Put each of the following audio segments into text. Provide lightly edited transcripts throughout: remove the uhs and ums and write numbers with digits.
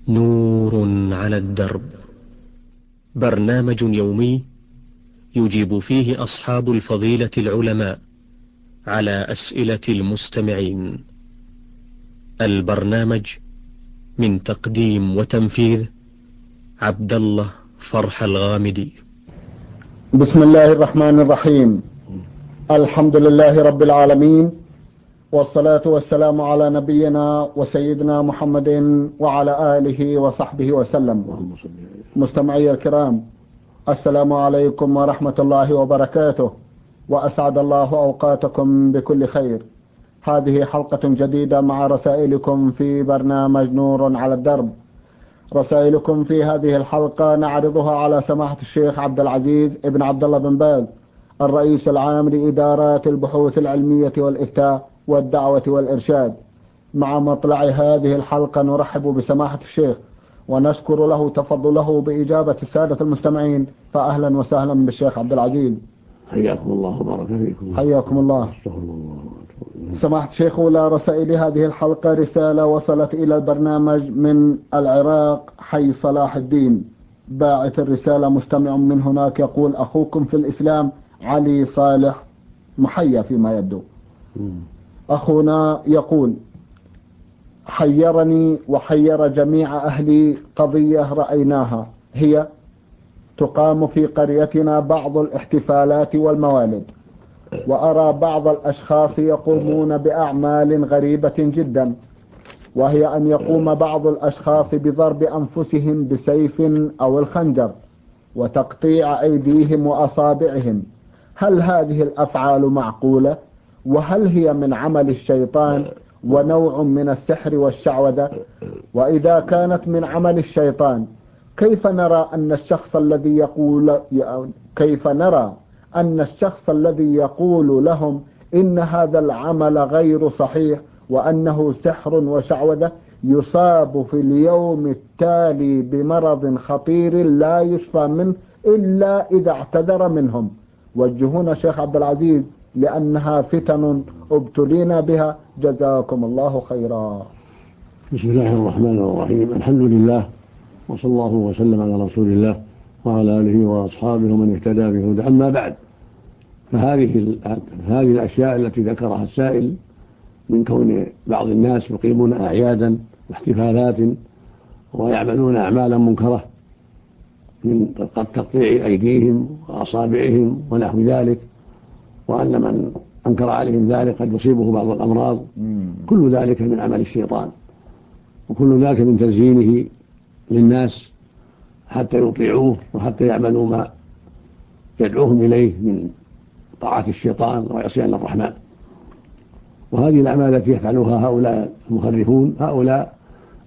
نور على الدرب، برنامج يومي يجيب فيه أصحاب الفضيلة العلماء على أسئلة المستمعين. البرنامج من تقديم وتنفيذ عبد الله فرح الغامدي. بسم الله الرحمن الرحيم. الحمد لله رب العالمين، والصلاة والسلام على نبينا وسيدنا محمد وعلى آله وصحبه وسلم. مستمعي الكرام، السلام عليكم ورحمة الله وبركاته، وأسعد الله أوقاتكم بكل خير. هذه حلقة جديدة مع رسائلكم في برنامج نور على الدرب. رسائلكم في هذه الحلقة نعرضها على سماحة الشيخ عبد العزيز ابن عبد الله بن باز، الرئيس العام لإدارات البحوث العلمية والإفتاء والدعوة والإرشاد. مع مطلع هذه الحلقة نرحب بسماحة الشيخ ونشكر له تفضله بإجابة السادة المستمعين، فأهلا وسهلا بالشيخ عبد العزيز. حياكم الله وبارك فيكم. حياكم الله. سماحة الشيخ، أولى رسائل هذه الحلقة رسالة وصلت إلى البرنامج من العراق، حي صلاح الدين. باعث الرسالة مستمع من هناك يقول: أخوكم في الإسلام علي صالح، محيا فيما يبدو. أخونا يقول: حيرني وحير جميع أهلي قضية رأيناها، هي تقام في قريتنا بعض الاحتفالات والموالد، وأرى بعض الأشخاص يقومون بأعمال غريبة جدا، وهي أن يقوم بعض الأشخاص بضرب أنفسهم بسيف أو الخنجر وتقطيع أيديهم وأصابعهم. هل هذه الأفعال معقولة؟ وهل هي من عمل الشيطان ونوع من السحر والشعوذة؟ وإذا كانت من عمل الشيطان، كيف نرى أن الشخص الذي يقول لهم إن هذا العمل غير صحيح وأنه سحر وشعوذة يصاب في اليوم التالي بمرض خطير لا يشفى منه إلا إذا اعتذر منهم؟ وجهونا شيخ عبد العزيز، لأنها فتن ابتلينا بها، جزاكم الله خيرا. بسم الله الرحمن الرحيم. الحمد لله، وصلى الله وسلم على رسول الله وعلى آله وأصحابه ومن اهتدى بهداه. أما بعد، فهذه الأشياء التي ذكرها السائل من كون بعض الناس يقيمون أعيادا واحتفالات ويعملون أعمالا منكرة من تقطيع أيديهم وأصابعهم ونحو ذلك، وأن من أنكر عليهم ذلك قد يصيبه بعض الأمراض، كل ذلك من عمل الشيطان، وكل ذلك من تزيينه للناس حتى يطيعوه وحتى يعملوا ما يدعوهم إليه من طاعة الشيطان وعصيان الرحمن. وهذه الأعمال التي يفعلها هؤلاء المخرفون، هؤلاء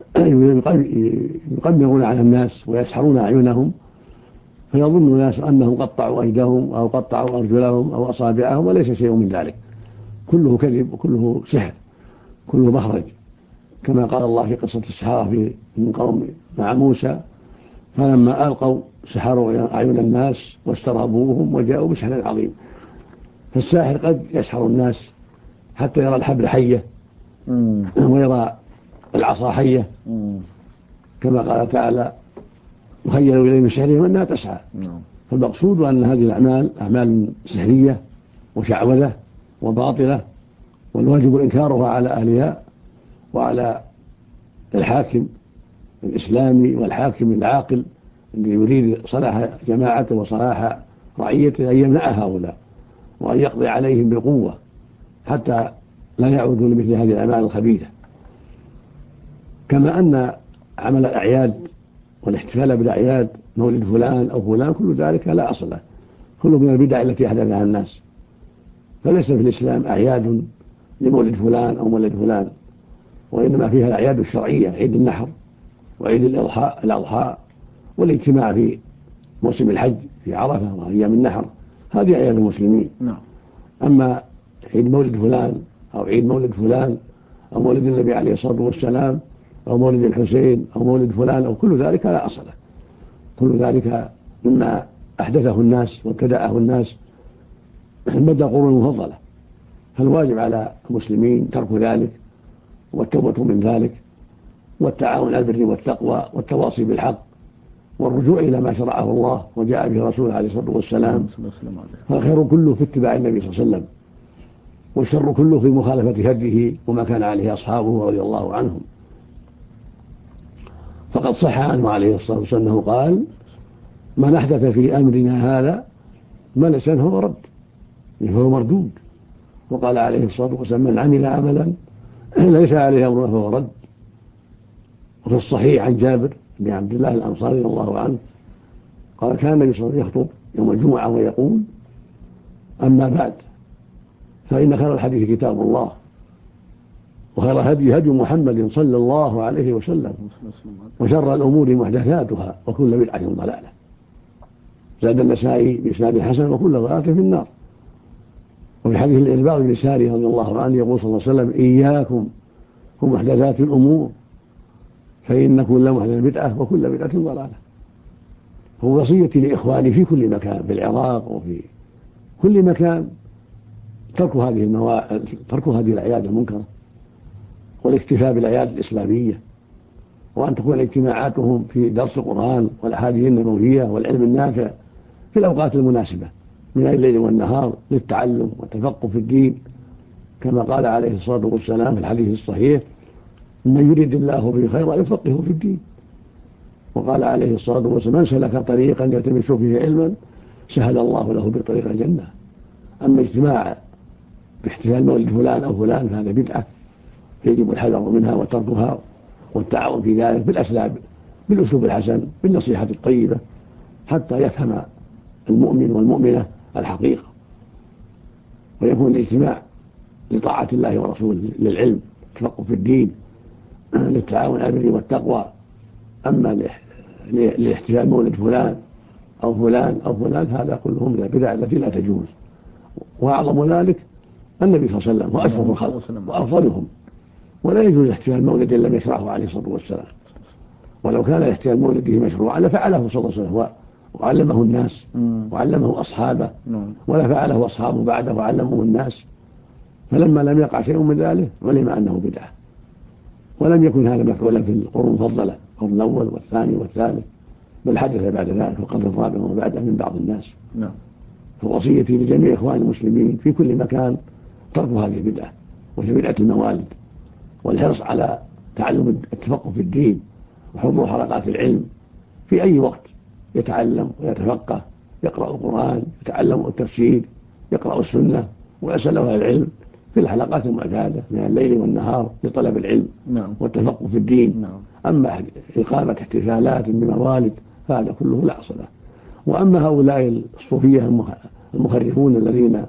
يقمرون على الناس ويسحرون أعينهم، فيظن الناس أنهم قطعوا أيديهم أو قطعوا أرجلهم أو أصابعهم، وليس شيء من ذلك، كله كذب وكله سحر، كله مخرج، كما قال الله في قصة السحرة من قوم مع موسى: فلما ألقوا سحروا أعين الناس واسترهبوهم وجاءوا بسحر عظيم. فالساحر قد يسحر الناس حتى يرى الحبل حية ويرى العصا حية، كما قال تعالى: يخيل إليه من سحرهم أنها تسعى. فالمقصود أن هذه الأعمال أعمال سحرية وشعوذة وباطلة، والواجب إنكارها على أهلها وعلى الحاكم الإسلامي والحاكم العاقل الذي يريد صلاح جماعته وصلاح رعيته، أن يمنع هؤلاء وأن يقضي عليهم بقوة حتى لا يعودوا لمثل هذه الأعمال الخبيثة. كما أن عمل الأعياد والاحتفال بالأعياد، مولد فلان أو فلان، كل ذلك لا أصل له، كله من البدع التي أحدثها الناس. فليس في الإسلام أعياد لمولد فلان أو مولد فلان، وإنما فيها الأعياد الشرعية: عيد النحر وعيد الأضحى والاجتماع في موسم الحج في عرفة وأيام النحر، هذه أعياد المسلمين. أما عيد مولد فلان أو عيد مولد فلان أو مولد النبي عليه الصلاة والسلام أو مولد الحسين أو مولد فلان أو كل ذلك لا أصل له، كل ذلك مما أحدثه الناس وابتدعه الناس مدى القرون المفضلة. فالواجب على المسلمين ترك ذلك والتوبة من ذلك، والتعاون على البر والتقوى والتواصي بالحق والرجوع إلى ما شرعه الله وجاء به رسوله عليه الصلاة والسلام. فالخير كله في اتباع النبي صلى الله عليه وسلم، والشر كله في مخالفة هديه وما كان عليه أصحابه رضي الله عنهم. فقد صح عنه عليه الصلاة والسلام أنه قال: من أحدث في أمرنا هذا ما ليس منه فهو رد، فهو مردود. وقال عليه الصلاة والسلام: من عمل عملا ليس عليه أمرنا فهو رد. وفي الصحيح عن جابر بن عبد الله الأنصاري رضي الله عنه قال: كان النبي صلى الله عليه وسلم يخطب يوم الجمعة ويقول: أما بعد فإن خير الحديث كتاب الله، وخير الهدي هدي محمد صلى الله عليه وسلم، وشر الأمور محدثاتها وكل بدعة ضلالة. زاد النسائي بإسناد حسن: وكل ضلالة في النار. وفي حديث الإرباض بن ساري رضي الله عنه يقول صلى الله عليه وسلم: إياكم ومحدثات الأمور فإن كل محدثة بدعة وكل بدعة ضلالة. هو وصيتي لإخواني في كل مكان، في العراق وفي كل مكان، ترك هذه الأعياد المنكرة والاكتفاء بالأعياد الإسلامية، وأن تكون اجتماعاتهم في درس القرآن والأحاديث النبوية والعلم النافع في الأوقات المناسبة من الليل والنهار للتعلم والتفقه في الدين، كما قال عليه الصلاة والسلام في الحديث الصحيح: من يريد الله به خيرا يفقهه في الدين. وقال عليه الصلاة والسلام: من سلك طريقا يلتمس فيه علما سهل الله له بطريق الجنة. أما اجتماع باحتفال مولد فلان أو فلان فهذا بدعة، يجب الحذر منها وتركها والتعاون في ذلك بالأسلوب الحسن بالنصيحة الطيبة حتى يفهم المؤمن والمؤمنة الحقيقة، ويكون الاجتماع لطاعة الله ورسوله، للعلم، التفقه في الدين، للتعاون على البر والتقوى. أما لاحتفال مولد فلان أو فلان أو فلان هذا كلهم من البدع التي لا تجوز. وأعظم ذلك النبي صلى الله عليه وسلم وأشرف الخلق وأفضلهم، ولا يجوز احتفال مولد لم يشرعه عليه الصلاة والسلام. ولو كان احتفال مولده مشروعا لفعله صلى الله عليه وسلم وعلمه الناس وعلمه أصحابه، ولا فعله أصحابه بعده وعلمه الناس. فلما لم يقع شيء من ذلك علم أنه بدعة، ولم يكن هذا مفعولا في القرون المفضلة، القرن الأول والثاني والثالث، بل حدث بعد ذلك في القرن الرابع وبعده من بعض الناس. فوصيتي لجميع إخوان المسلمين في كل مكان ترك هذه البدعة، وهي بدعة الموالد، والحرص على تعلم التفقه في الدين وحضور حلقات العلم في أي وقت، يتعلم ويتفقه، يقرأ القرآن، يتعلم التفسير، يقرأ السنة، ويسأل أهل العلم في الحلقات المعتادة من الليل والنهار لطلب العلم والتفقه في الدين. أما إقامة احتفالات بموالد فهذا كله لا أصل له. وأما هؤلاء الصوفية المخرفون الذين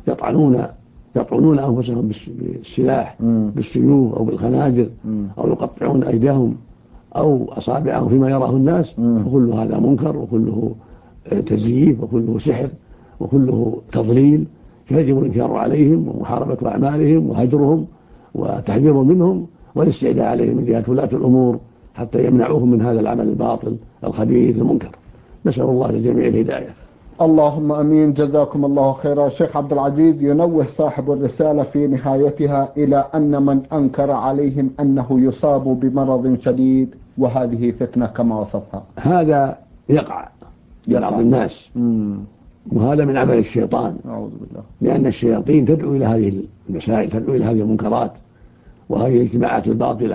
يطعنون أنفسهم بالسلاح بالسيوف أو بالخناجر أو يقطعون أيديهم أو أصابعهم فيما يراه الناس، وكل هذا منكر وكله تزييف وكله سحر وكله تضليل، فيجب الإنكار عليهم ومحاربة أعمالهم وهجرهم وتحذيرهم منهم والاستعداء عليهم من جهة ولاة الأمور حتى يمنعوهم من هذا العمل الباطل الخبيث المنكر. نسأل الله للجميع الهداية. اللهم أمين. جزاكم الله خيرا. شيخ عبد العزيز، ينوه صاحب الرسالة في نهايتها إلى أن من أنكر عليهم أنه يصاب بمرض شديد وهذه فتنة كما وصفها، هذا يقع بعض الناس، وهذا من عمل الشيطان، أعوذ بالله، لأن الشياطين تدعو إلى هذه المسائل، تدعو إلى هذه المنكرات وهذه الاجتماعات الباطلة،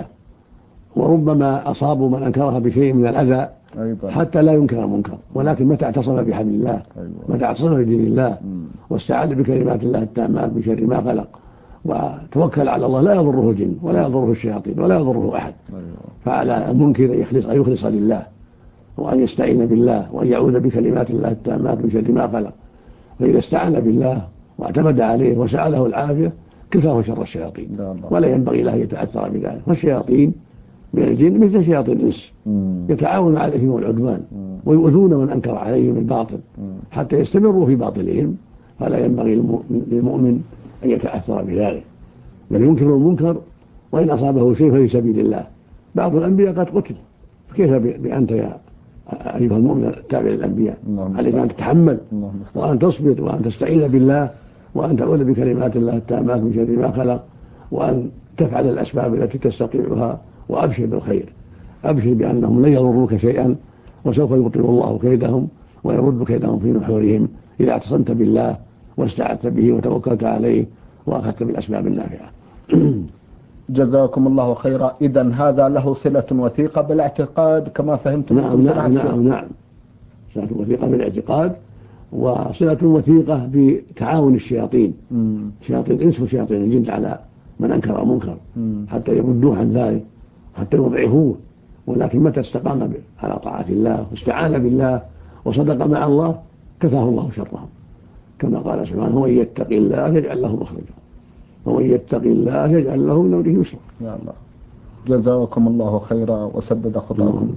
وربما أصابوا من أنكرها بشيء من الأذى حتى لا ينكر المنكر، ولكن متى اعتصم بحبل الله، متى اعتصم بدين الله واستعاذ بكلمات الله التامات من شر ما خلق وتوكل على الله، لا يضره الجن ولا يضره الشياطين ولا يضره أحد. فعلى المنكر أن يخلص لله وأن يستعين بالله وأن يعوذ بكلمات الله التامات من شر ما خلق. فإذا استعان بالله واعتمد عليه وسأله العافية كفاه شر الشياطين، ولا ينبغي له يتأثر بذلك. والشياطين من الجن مثل شياطين الإنس يتعاون على الإثم والعدوان ويؤذون من أنكر عليهم الباطل حتى يستمروا في باطلهم، فلا ينبغي للمؤمن أن يتأثر بذلك، بل ينكر المنكر وإن أصابه شيء في سبيل الله. بعض الأنبياء قد قتل، فكيف بأنت يا أيها المؤمن التابع للأنبياء؟ عليك أن تتحمل وأن تصبر وأن تستعين بالله وأن تعوذ بكلمات الله التامات من شر ما خلق، وأن تفعل الأسباب التي تستطيعها وأبشر بالخير، أبشر بأنهم لن يضروك شيئا، وسوف يبطل الله كيدهم ويرد كيدهم في نحورهم إذا اعتصمت بالله واستعذت به وتوكلت عليه وأخذت بالأسباب النافعة. جزاكم الله خيرا. إذن هذا له صلة وثيقة بالاعتقاد كما فهمت. نعم صلة وثيقة بالاعتقاد، وصلة وثيقة بتعاون الشياطين، شياطين الإنس وشياطين الجن على من أنكر منكر حتى يردوه عن ذلك، حتى يضعفوه. ولكن متى استقام على طاعة الله واستعان بالله وصدق مع الله كفاه الله شرهم، كما قال سبحانه: ومن يتق الله يجعل له مخرجا ومن يتق الله يجعل له من أمره يسرا. يا الله، جزاكم الله خيرا وسدد خطاكم.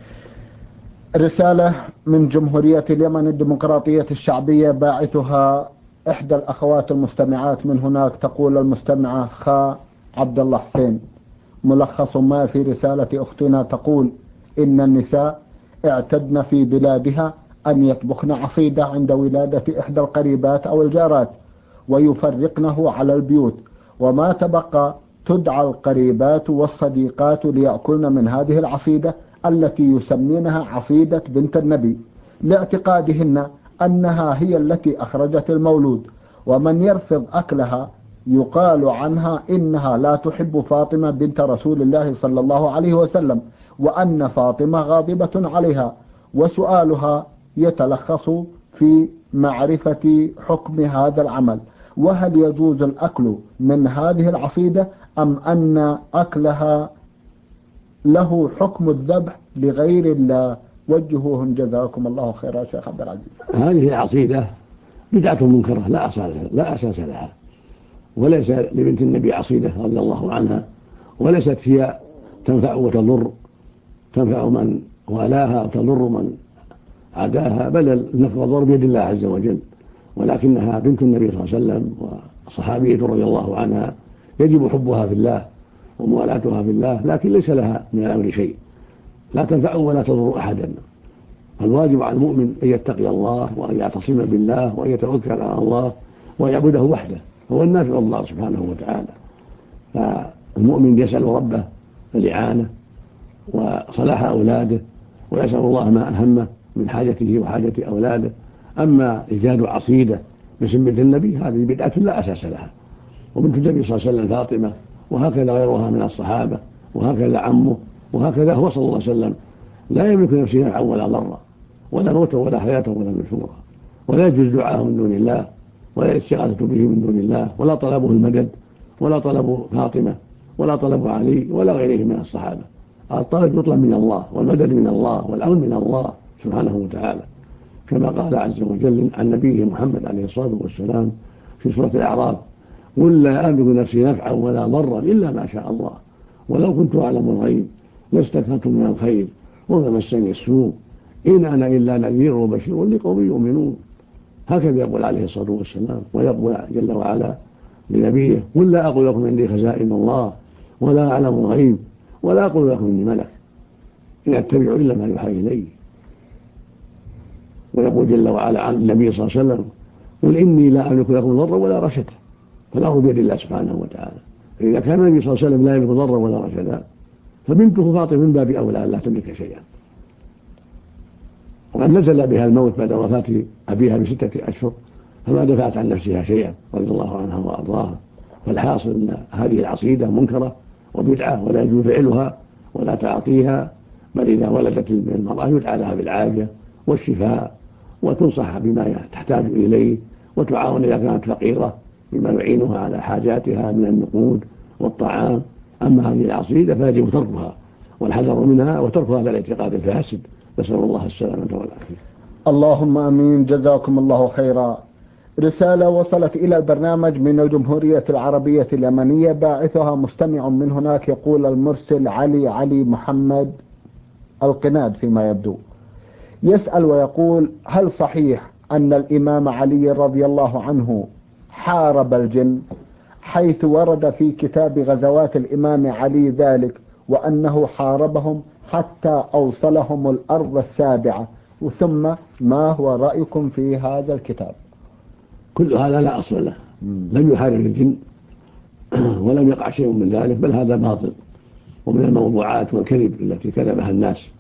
رسالة من جمهورية اليمن الديمقراطية الشعبية، باعثها إحدى الأخوات المستمعات من هناك. تقول المستمعة خا عبد الله حسين: ملخص ما في رسالة أختنا، تقول: إن النساء اعتدن في بلادها أن يطبخن عصيدة عند ولادة إحدى القريبات أو الجارات ويفرقنه على البيوت، وما تبقى تدعى القريبات والصديقات ليأكلن من هذه العصيدة التي يسمينها عصيدة بنت النبي، لاعتقادهن أنها هي التي أخرجت المولود، ومن يرفض أكلها يقال عنها إنها لا تحب فاطمة بنت رسول الله صلى الله عليه وسلم، وأن فاطمة غاضبة عليها. وسؤالها يتلخص في معرفة حكم هذا العمل، وهل يجوز الأكل من هذه العصيدة أم أن أكلها له حكم الذبح لغير الله؟ وجهوهم جزاكم الله خيرا شيخ عبد العزيز. هذه العصيدة بدعة منكرة لا أساس لها، وليس لبنت النبي عصيدة رضي الله عنها، وليست هي تنفع وتضر، تنفع من والاها وتضر من عداها، بل النفع والضر بيد الله عز وجل، ولكنها بنت النبي صلى الله عليه وسلم وصحابية رضي الله عنها، يجب حبها في الله وموالاتها في الله، لكن ليس لها من الأمر شيء، لا تنفع ولا تضر أحدا. الواجب على المؤمن أن يتقي الله وأن يعتصم بالله وأن يتوكل على الله ويعبده وحده، هو النافع الله سبحانه وتعالى. فالمؤمن يسأل ربه الإعانة وصلاح أولاده، ويسأل الله ما أهمه من حاجته وحاجة أولاده. أما إيجاد عصيدة باسم بنت النبي هذه بدعة لا أساس لها، وبنت النبي صلى الله عليه وسلم فاطمة، وهكذا غيرها من الصحابة، وهكذا عمه، وهكذا هو صلى الله عليه وسلم لا يملك نفسه نفعا ولا ضرا، ولا موتا ولا حياة ولا نشورا، ولا يجوز دعاءه من دون الله، ولا الاستغاثة به من دون الله، ولا طلبه المدد، ولا طلب فاطمة، ولا طلب علي ولا غيره من الصحابة. الطلب يطلب من الله، والمدد من الله، والعون من الله سبحانه وتعالى، كما قال عز وجل عن نبيه محمد عليه الصلاة والسلام في سورة الأعراف: قل لا أملك نفسي نفعا ولا ضرا إلا ما شاء الله، ولو كنت أعلم الغيب لاستكثرت من الخير وما مسني السوء إن أنا إلا نذير وبشير لقوم يؤمنون. هكذا يقول عليه الصلاة والسلام، ويقول جل وعلا لنبيه: قل لا أقول لكم عندي خزائن الله ولا أعلم الغيب ولا أقول لكم إني ملك إن أتبع إلا ما يوحى إلي. ويقول جل وعلا عن النبي صلى الله عليه وسلم: قل إني لا أملك لكم ضرا ولا رشدا، فالأمر بيد الله سبحانه وتعالى. إذا كان النبي صلى الله عليه وسلم لا يملك ضرا ولا رشدا، فبنته فاطمة من باب أولى لا تملك شيئا. وقد نزل بها الموت بعد وفاة أبيها ب6 أشهر، فما دفعت عن نفسها شيئا رضي الله عنها وأرضاها. فالحاصل أن هذه العصيدة منكرة وبدعة ولا يجوز فعلها ولا تعطيها، بل إذا ولدت المرأة يدعى لها بالعافية والشفاء، وتنصح بما تحتاج إليه، وتعاون إذا كانت فقيرة بما يعينها على حاجاتها من النقود والطعام. أما هذه العصيدة فيجب تركها والحذر منها وترك هذا الاعتقاد الفاسد، نسأل الله السلامة والعافية. اللهم آمين، جزاكم الله خيرا. رسالة وصلت إلى البرنامج من الجمهورية العربية اليمنية، باعثها مستمع من هناك. يقول المرسل علي محمد القناد فيما يبدو، يسأل ويقول: هل صحيح أن الإمام علي رضي الله عنه حارب الجن، حيث ورد في كتاب غزوات الإمام علي ذلك، وأنه حاربهم حتى أوصلهم الأرض السابعة؟ ثم ما هو رأيكم في هذا الكتاب؟ كل هذا لا أصل له، لم يحارب الجن ولم يقع شيء من ذلك، بل هذا باطل ومن الموضوعات والكذب التي كذبها الناس.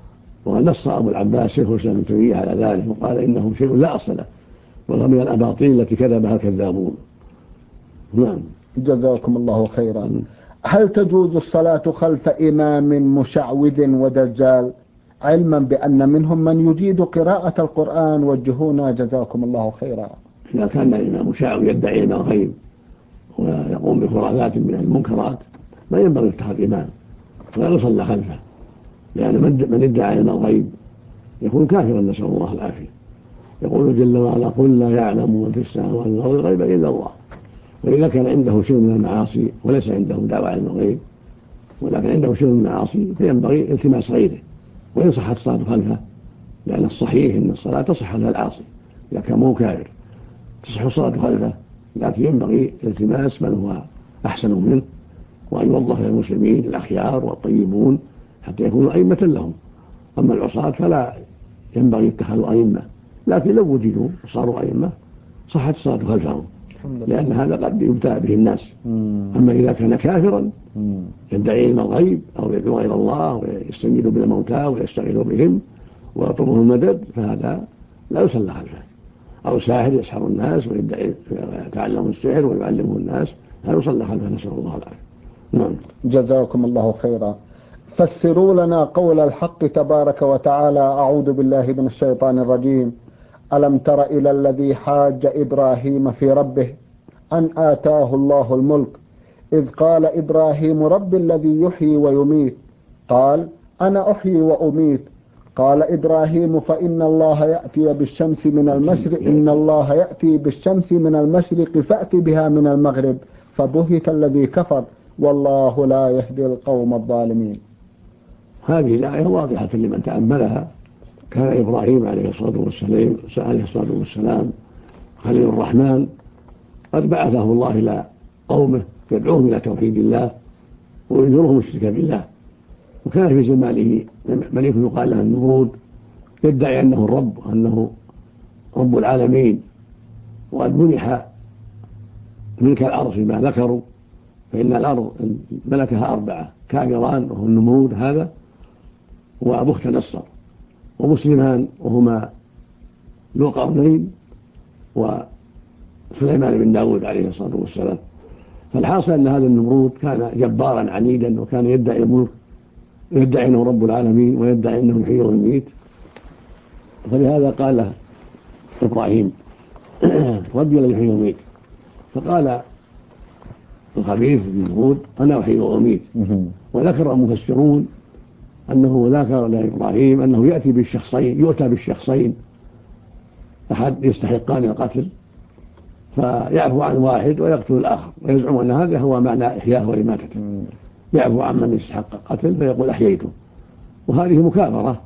ونص أبو العباس شيخ الإسلام ابن تيمية على ذلك وقال إنه شيء لا أصل له وهو من الأباطيل التي كذبها الكذابون. نعم. جزاكم الله خيرا. هل تجوز الصلاة خلف إمام مشعوذ ودجال علما بأن منهم من يجيد قراءة القرآن؟ وجهونا جزاكم الله خيرا. إذا كان الإمام مشعوذ يدعي علم الغيب ويقوم بخرافات من المنكرات ما ينبغي اتخاذ إمام ولا يصلى خلفه، لأن من ادعى علم الغيب يكون كافرا، نسأل الله العافية. يقول جل وعلا: قل لا يعلم من في السماوات والأرض الغيب إلا الله. وإذا كان عنده شيء من المعاصي وليس عنده دعوى علم الغيب ولكن عنده شيء من المعاصي فينبغي التماس غيره وإن صحت الصلاة خلفه، لأن الصحيح أن الصلاة تصح خلف العاصي إذا كان مو كافر، تصح الصلاة خلفه، لكن ينبغي التماس من هو أحسن منه وأن يوظف المسلمين الأخيار والطيبون حتى يكونوا أئمة لهم. أما العصاة فلا ينبغي اتخاذوا أئمة، لكن لو وجدوا وصاروا أئمة صحت الصلاة خلفهم، لأن هذا قد يبتلى به الناس. أما إذا كان كافرا يدعي علم الغيب أو يدعو إلى الله ويستنجد بالموتى ويستغيث بهم ويطلبهم المدد فهذا لا يصلى خلفه. أو ساحر يسحر الناس ويدعي يتعلم السحر ويعلمه الناس هذا يصلى خلفه، نسأل الله العافية. نعم. جزاكم الله خيرا. فسروا لنا قول الحق تبارك وتعالى: أعوذ بالله من الشيطان الرجيم: ألم تر إلى الذي حاج إبراهيم في ربه أن آتاه الله الملك إذ قال إبراهيم رب الذي يحيي ويميت قال أنا أحيي وأميت قال إبراهيم فإن الله يأتي بالشمس من المشرق إن الله يأتي بالشمس من المشرق فأت بها من المغرب فبهت الذي كفر والله لا يهدي القوم الظالمين. هذه الآية واضحة لمن تأملها. كان إبراهيم عليه الصلاة والسلام خليل الرحمن قد بعثه الله إلى قومه يدعوهم إلى توحيد الله وينذرهم الشرك بالله. وكان في زمانه ملك يقال له النمرود يدعي أنه الرب وأنه رب العالمين، وقد منح ملك الأرض فيما ذكروا، فإن الأرض ملكها 4 كافران وهو النمرود هذا وبخت نصر ومسلمان وهما ذو القرنين وسليمان بن داود عليه الصلاة والسلام. فالحاصل أن هذا النمرود كان جبارا عنيدا وكان يدعي الملك، يدعي أنه رب العالمين ويدعي أنه يحيي ويميت. فلهذا قال له إبراهيم ربي الذي يحيي ويميت، فقال الخبيث النمرود أنا أحيي وأميت. وذكر المفسرون أنه ذكر لإبراهيم أنه يؤتى بالشخصين أحد يستحقان القتل فيعفو عن واحد ويقتل الآخر، ويزعم أن هذا هو معنى إحياءه وإماتته، يعفو عن من يستحق القتل فيقول أحييته. وهذه مكابرة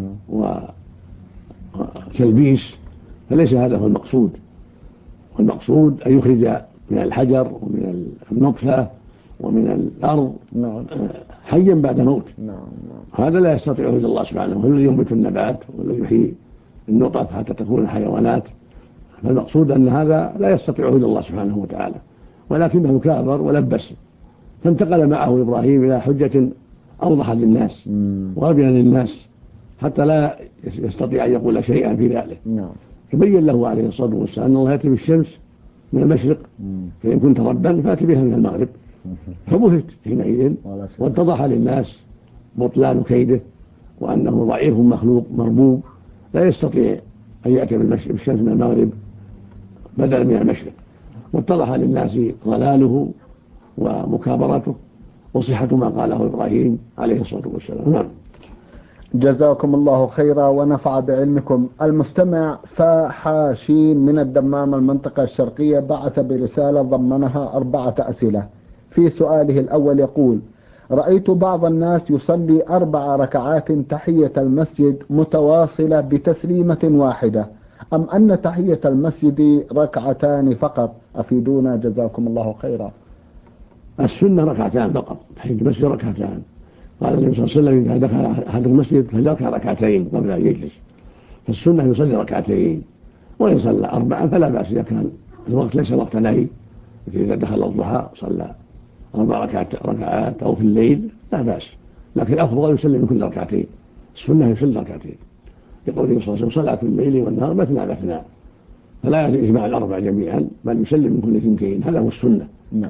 وتلبيس، فليس هذا هو المقصود. والمقصود أن يخرج من الحجر ومن النطفة ومن الأرض حيا بعد موت. هذا لا يستطيعه إلا الله سبحانه، هو الذي ينبت النبات والذي يحيي النطف حتى تكون حيوانات. فالمقصود أن هذا لا يستطيعه إلا الله سبحانه وتعالى، ولكنه كابر ولبس. فانتقل معه إبراهيم إلى حجة أوضح للناس وأبين للناس حتى لا يستطيع أن يقول شيئا في ذلك. فبين له عليه الصلاة والسلام أن الله يأتي بالشمس من المشرق فإن كنت ربا فأتي بها من المغرب. فبهت حينئذ واتضح للناس بطلان كيده وأنه ضعيف مخلوق مربوب لا يستطيع أن يأتي بالشمس من المغرب بدلا من المشرق. واتضح للناس ضلاله ومكابرته وصحة ما قاله إبراهيم عليه الصلاة والسلام. نعم. جزاكم الله خيرا ونفع بعلمكم. المستمع فحاشين من الدمام المنطقة الشرقية بعث برسالة ضمنها 4 أسئلة. في سؤاله الأول يقول: رأيت بعض الناس يصلي 4 ركعات تحية المسجد متواصلة بتسليمة واحدة، أم أن تحية المسجد 2 ركعتان فقط؟ أفيدونا جزاكم الله خيرا. السنة 2 ركعتان فقط، تحية المسجد 2 ركعتان. قال النبي صلى الله عليه وسلم: إذا دخل أحد المسجد فليركع 2 ركعتين قبل أن يجلس. فالسنة يصلي 2 ركعتين، وإن صلى 4 فلا بأس إذا كان الوقت ليس وقت نهي. إذا دخل الضحى صلى 4 ركعات أو في الليل لا بأس، لكن الأفضل يسلم من كل ركعتين، السنة يسلم ركعتين، يقول صلى الله عليه وسلم صلاة الليل والنهار مثنى مثنى، فلا يجمع ال4 جميعا بل يسلم من كل 2، هذا هو السنة.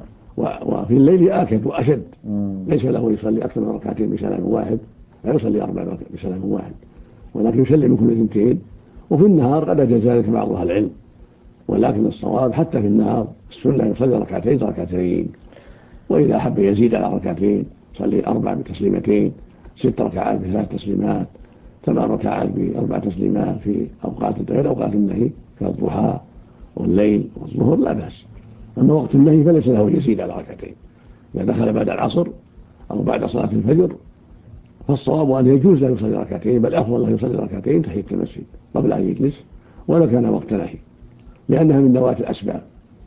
وفي الليل آكد وأشد، ليس له يصلي أكثر من ركعتين بسلام واحد، لا يصلي 4 بسلام واحد، ولكن يسلم من كل 2. وفي النهار قد أجاز ذلك بعض أهل العلم، ولكن الصواب حتى في النهار السنة يصلي ركعتين، وإذا أحب يزيد على ركعتين يصلي 4 بتسليمتين، 6 ركعات ب3 تسليمات، 8 ركعات ب4 تسليمات في أوقات غير أوقات النهي كالضحى والليل والظهر لا بأس. أما وقت النهي فليس له يزيد على ركعتين، إذا دخل بعد العصر أو بعد صلاة الفجر فالصواب أن يجوز له يصلي ركعتين، بل أفضل له يصلي ركعتين تحية المسجد قبل أن يجلس ولو كان وقت نهي، لأنها من ذوات الأسباب،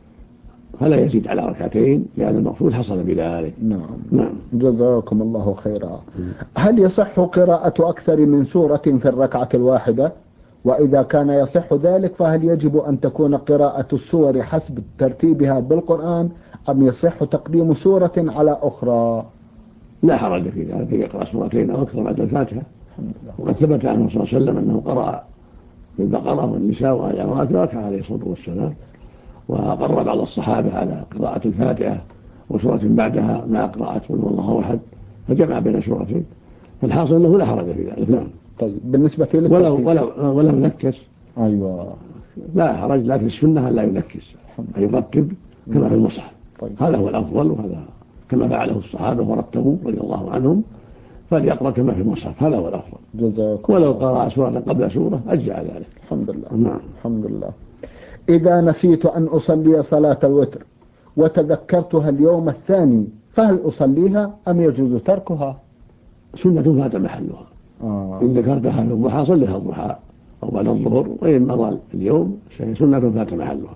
فلا يزيد على ركعتين لأن المقصود حصل بذلك. نعم. جزاكم الله خيرا. هل يصح قراءة أكثر من سورة في الركعة الواحدة؟ وإذا كان يصح ذلك فهل يجب أن تكون قراءة السور حسب ترتيبها بالقرآن أم يصح تقديم سورة على أخرى؟ لا حرج في ذلك، يقرأ سورتين أو أكثر بعد الفاتحة، وقد ثبت عنه صلى الله عليه وسلم أنه قرأ في البقرة والنساء وآل عمران وركع عليه الصلاة والسلام، وقرر بعض الصحابة على قراءة الفاتحة وسورة بعدها مع قراءة قل هو الله أحد، فجمع بين سورتين، فالحاصل أنه لا حرج في ذلك. نعم. طيب بالنسبة لك ولو نكس أيوة لا حرج، لكن السنة لا ينكس، أن يرتب كما في المصحف. طيب. هذا هو الأفضل، وهذا كما فعله الصحابة ورتبوا رضي الله عنهم، فليقرأ كما في المصحف، هذا هو الأفضل. جزاكم. ولو قرأ سورة قبل سورة أجزع ذلك. الحمد لله. نعم. الحمد لله. إذا نسيت أن أصلي صلاة الوتر وتذكرتها اليوم الثاني فهل أصليها أم يجوز تركها؟ سنة فات محلها. إن ذكرتها في الضحى صليها الضحى أو بعد الظهر، وإن مضى اليوم سنة فات محلها.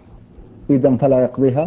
إذن فلا يقضيها؟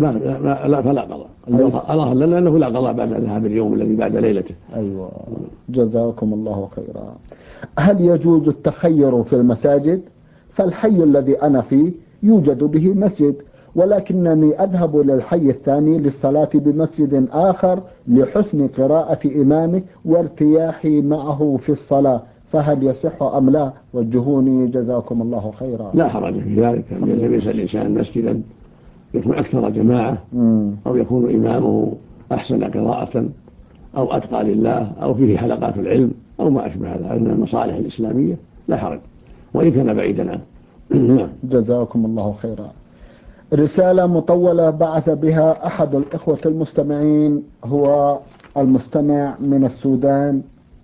لا فلا قضاء. الله لأنه لا قضاء بعد ذهاب اليوم الذي بعد ليلته. أيوة. جزاكم الله خيرا. هل يجوز التخير في المساجد؟ فالحي الذي أنا فيه يوجد به مسجد، ولكنني أذهب للحي الثاني للصلاة بمسجد آخر لحسن قراءة إمامه وارتياحي معه في الصلاة، فهل يصح أم لا؟ وجهوني جزاكم الله خيرا. لا حرج في ذلك، أن يلتمس الإنسان مسجدا يكون أكثر جماعة، أو يكون إمامه أحسن قراءة أو أتقى لله أو فيه حلقات العلم أو ما أشبه هذا من المصالح الإسلامية، لا حرج وإن كان بعيدا عنه. جزاكم الله خيرا. رسالة مطولة بعث بها أحد الإخوة المستمعين، هو المستمع من السودان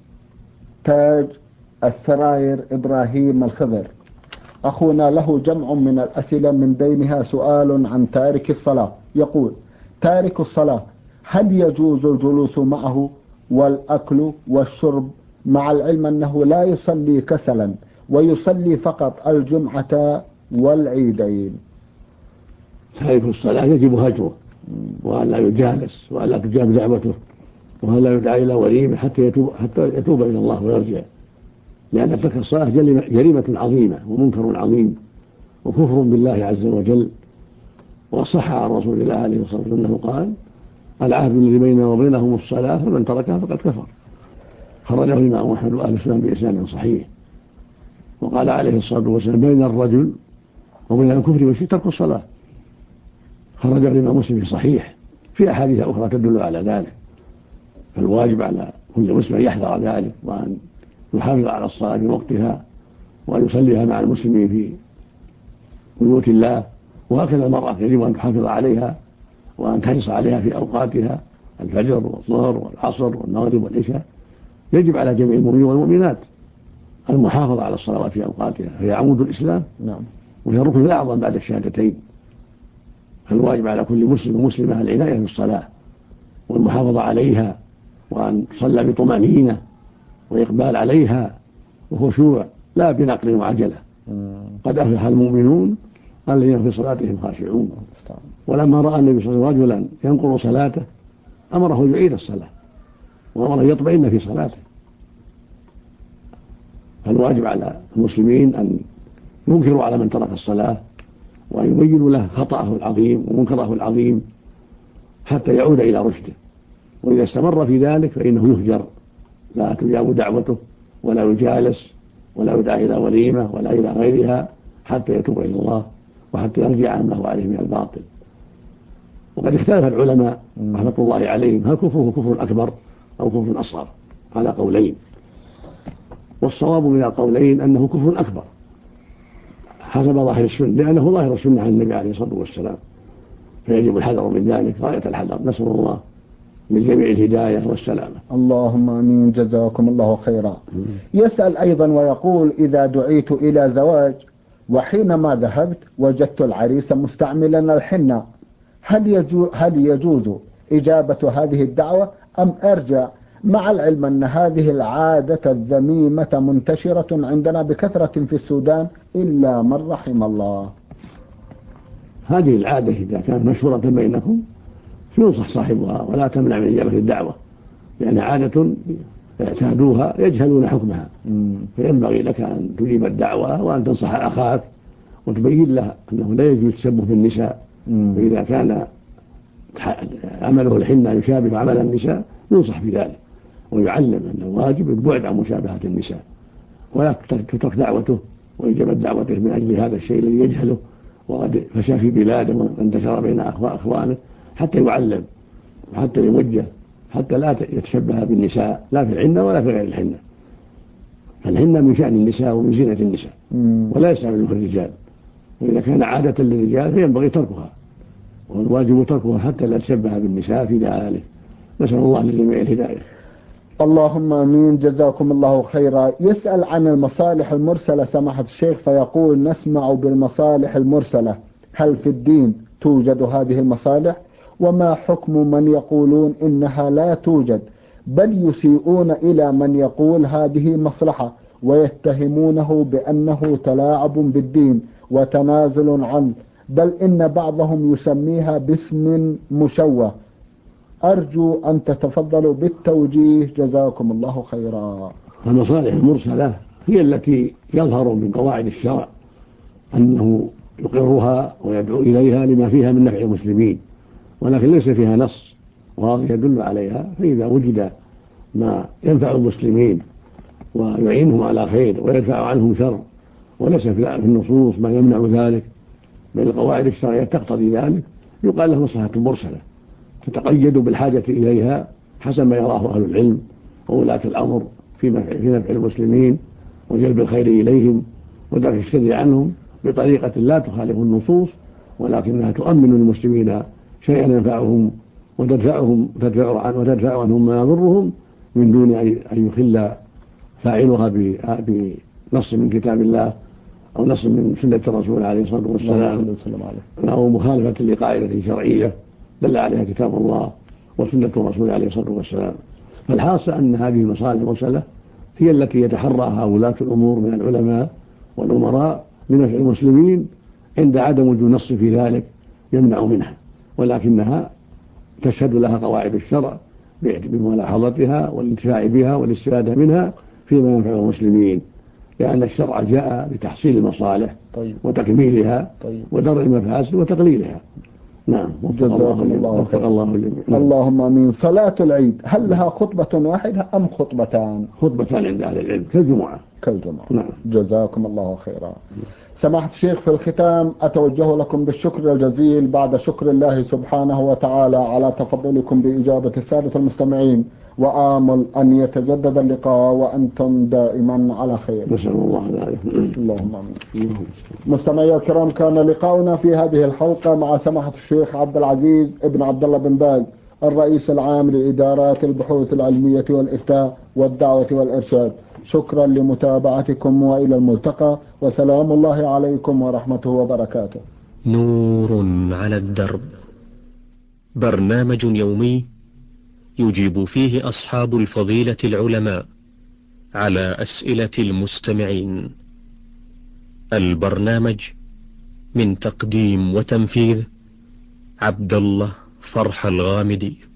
تاج السراير إبراهيم الخضر. أخونا له جمع من الأسئلة، من بينها سؤال عن تارك الصلاة. يقول: تارك الصلاة هل يجوز الجلوس معه والأكل والشرب، مع العلم أنه لا يصلي كسلا ويصلي فقط الجمعة والعيدين؟ تارك الصلاة يجب هجره، وأن لا يجالس، وأن لا تجاب دعوته، وأن لا يدعى إلى وليمة حتى يتوب إلى الله ويرجع، لأن ترك الصلاة جريمة عظيمة ومنكر عظيم وكفر بالله عز وجل. وصح عن رسول الله عليه الصلاة والسلام أنه قال: العهد الذي بيننا وبينهم الصلاة فمن تركها فقد كفر. خرجه الإمام أحمد وأهل السنة بإسناد صحيح. وقال عليه الصلاة والسلام: بين الرجل وبين الكفر والشرك ترك الصلاة. خرجه الإمام مسلم في صحيح، في أحاديث أخرى تدل على ذلك. فالواجب على كل مسلم أن يحذر ذلك، وأن يحافظ على الصلاة في وقتها، وأن يصليها مع المسلمين في بيوت الله. وهكذا المرأة يجب أن تحافظ عليها وأن تحرص عليها في أوقاتها، الفجر والظهر والعصر والمغرب والعشاء. يجب على جميع المؤمنين والمؤمنات المحافظة على الصلوات في أوقاتها، هي عمود الإسلام. نعم. وهي الركن الأعظم بعد الشهادتين. فالواجب على كل مسلم ومسلمة العناية بالصلاة والمحافظة عليها، وأن تصلى بطمأنينة وإقبال عليها وخشوع، لا بنقل وعجلة. قد أفلح المؤمنون الذين في صلاتهم خاشعون. ولما رأى النبي صلى الله عليه وسلم رجلا ينقض صلاته أمره يعيد الصلاة وأمره يطمئن في صلاته. فالواجب على المسلمين أن ينكروا على من ترك الصلاة، وأن يبينوا له خطأه العظيم ومنكره العظيم، حتى يعود إلى رشده، وإذا استمر في ذلك فإنه يهجر، لا تجاب دعوته ولا يجالس ولا يدعى إلى وليمة ولا إلى غيرها حتى يتوب إلى الله وحتى يرجع عما هو عليه من الباطل. وقد اختلف العلماء رحمة الله عليهم هل كفره كفر أكبر أو كفر أصغر على قولين، والصواب من القولين أنه كفر أكبر حسب ظاهر السنة، لأنه ظاهر السنة عن النبي عليه الصلاة والسلام، فيجب الحذر من ذلك غاية الحذر. نسأل الله من جميع الهداية والسلامة. اللهم آمين، جزاكم الله خيرا. يسأل أيضا ويقول: إذا دعيت إلى زواج وحينما ذهبت وجدت العريس مستعملا الحنة، هل يجوز إجابة هذه الدعوة أم أرجع، مع العلم أن هذه العادة الذميمة منتشرة عندنا بكثرة في السودان إلا من رحم الله؟ هذه العادة إذا كانت مشهورة بينكم فينصح صاحبها ولا تمنع من إجابة الدعوة، لأن عادة اعتادوها يجهلون حكمها، فينبغي لك أن تجيب الدعوة وأن تنصح أخاك وتبين له أنه لا يجوز التشبه بالنساء، فإذا كان عمله الحنة يشابه عمل النساء ينصح بذلك ويعلم أن الواجب البعد عن مشابهة النساء، ولا تترك دعوته وإجابة دعوته من أجل هذا الشيء الذي يجهله وقد فشى في بلاده وانتشر بين أخوانه، حتى يعلم وحتى يوجه حتى لا يتشبه بالنساء لا في الحنة ولا في غير الحنة، فالحنة من شأن النساء ومن زينة النساء ولا يستعمله الرجال، وإذا كان عادة للرجال فينبغي تركها، والواجب تركها حتى لا تشبه بالنساء في ذلك. نسأل الله لجميع الهداية. اللهم آمين، جزاكم الله خيرا. يسأل عن المصالح المرسلة سماحة الشيخ فيقول: نسمع بالمصالح المرسلة، هل في الدين توجد هذه المصالح؟ وما حكم من يقولون إنها لا توجد بل يسيئون إلى من يقول هذه مصلحة ويتهمونه بأنه تلاعب بالدين وتنازل عنه، بل إن بعضهم يسميها باسم مشوه؟ أرجو أن تتفضلوا بالتوجيه جزاكم الله خيرا. المصالح المرسلة هي التي يظهر من قواعد الشرع أنه يقرها ويدعو إليها لما فيها من نفع المسلمين، ولكن ليس فيها نص واضح يدل عليها، فإذا وجد ما ينفع المسلمين ويعينهم على خير ويدفع عنهم شر وليس في النصوص ما يمنع ذلك بل القواعد الشرعية تقتضي ذلك، يقال له مصلحة مرسلة تتقيد بالحاجة إليها حسب ما يراه أهل العلم وولاة الأمر في نفع المسلمين وجلب الخير إليهم ودفع الشر عنهم بطريقة لا تخالف النصوص، ولكنها تؤمن المسلمين شيئا ينفعهم وتدفع عنهم ما يضرهم من دون أن يخل فاعلها بنص من كتاب الله أو نص من سنة الرسول عليه الصلاة والسلام أو مخالفة لقاعدة شرعية دل عليها كتاب الله وسنة الرسول عليه الصلاة والسلام. فالحاصل أن هذه المصالح المرسلة هي التي يتحرىها ولاة الأمور من العلماء والأمراء لنفع المسلمين عند عدم وجود نص في ذلك يمنع منها، ولكنها تشهد لها قواعد الشرع بملاحظتها والانتفاع بها والاستفادة منها فيما ينفع المسلمين، لأن الشرع جاء لتحصيل المصالح وتكميلها ودرء المفاسد وتقليلها. نعم، جزاكم الله خير. اللهم آمين. صلاة العيد هل لها خطبة واحدة أم خطبتان؟ خطبتان عند أهل العلم كالجمعة. نعم. جزاكم الله خيرا. سماحة الشيخ، في الختام أتوجه لكم بالشكر الجزيل بعد شكر الله سبحانه وتعالى على تفضلكم بإجابة السادة المستمعين، وآمل أن يتجدد اللقاء وأنتم دائما على خير. نسأل الله ذلك. اللهم آمين. مستمعي الكرام، كان لقاؤنا في هذه الحلقة مع سماحة الشيخ عبد العزيز ابن عبد الله بن باز، الرئيس العام لإدارات البحوث العلمية والإفتاء والدعوة والإرشاد. شكرا لمتابعتكم وإلى الملتقى، وسلام الله عليكم ورحمته وبركاته. نور على الدرب، برنامج يومي يجيب فيه أصحاب الفضيلة العلماء على أسئلة المستمعين. البرنامج من تقديم وتنفيذ عبد الله فرح الغامدي.